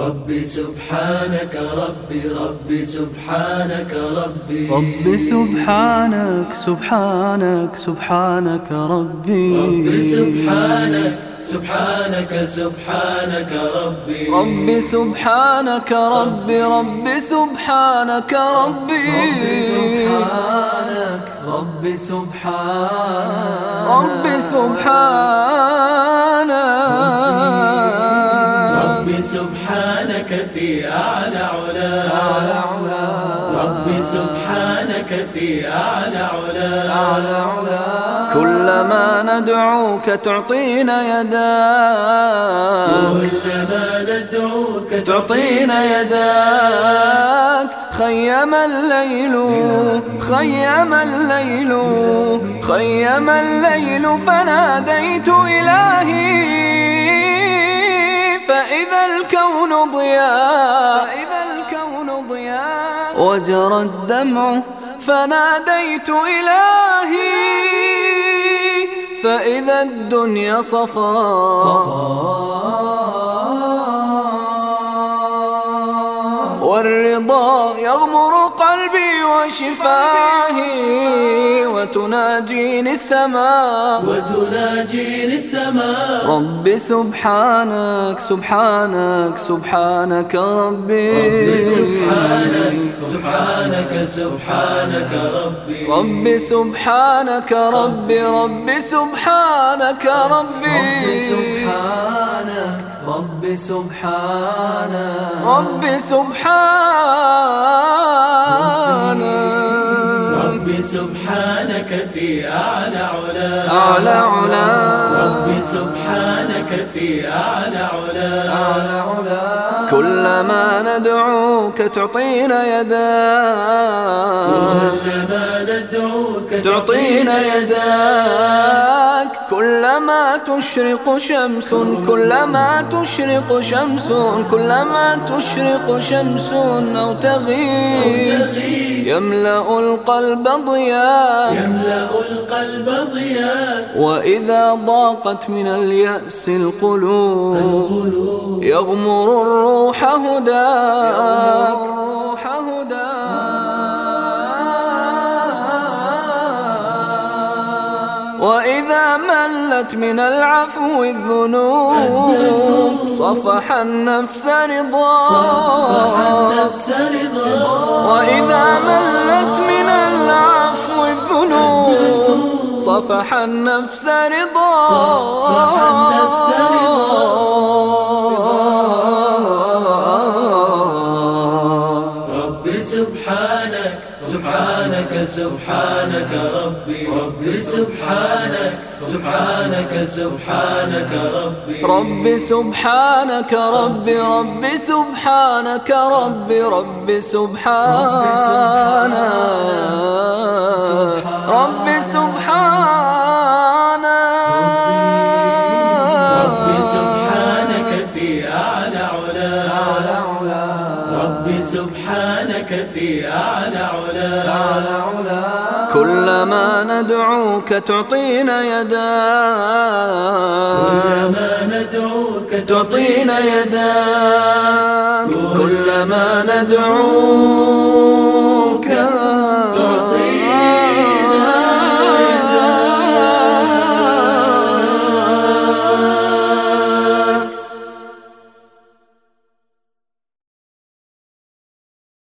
ربي سبحانك ربي سبحانك ربي سبحانك سبحانك سبحانك ربي سبحانك ربي سبحانك ربي سبحانك ربي ربي سبحانك ربي سبحانك في أعلى علا ربي سبحانك في أعلى علا كلما ندعوك تعطينا يداك كلما ندعوك تعطينا يداك خيم الليل خيم الليل خيم الليل فناديت إلهي فإذا الكون ضياء وجرى الدمع فناديت إلهي فإذا الدنيا والرضا يغمر قلبي وشفاهي وتناجيني السماء ربي سبحانك سبحانك سبحانك ربي سبحانك ربي سبحانك ربي سبحانك ربي سبحانك ربي سبحانك ربي سبحانك في أعلى علا ربي سبحانك في أعلى علا كلما ندعوك تعطينا يداك كلما ندعوك تعطينا يداك كلما تشرق شمس كلما تشرق شمس كلما تشرق شمس أو تغيب يملأ القلب ضياء وإذا ضاقت من اليأس القلوب يغمر الروح هداك وإذا ملت من العفو الذنوب صفح النفس رضاك وإذا ملت من العفو الذنوب صفح النفس رضاك ربي سبحانك ربي سبحانك ربي سبحانك ربي سبحانك ربي سبحانك ربي سبحانك في أعلى علا ربي سبحانك في أعلى علا كلما ندعوك تعطينا يداك كلما ندعوك تعطينا يداك كلما ندعوك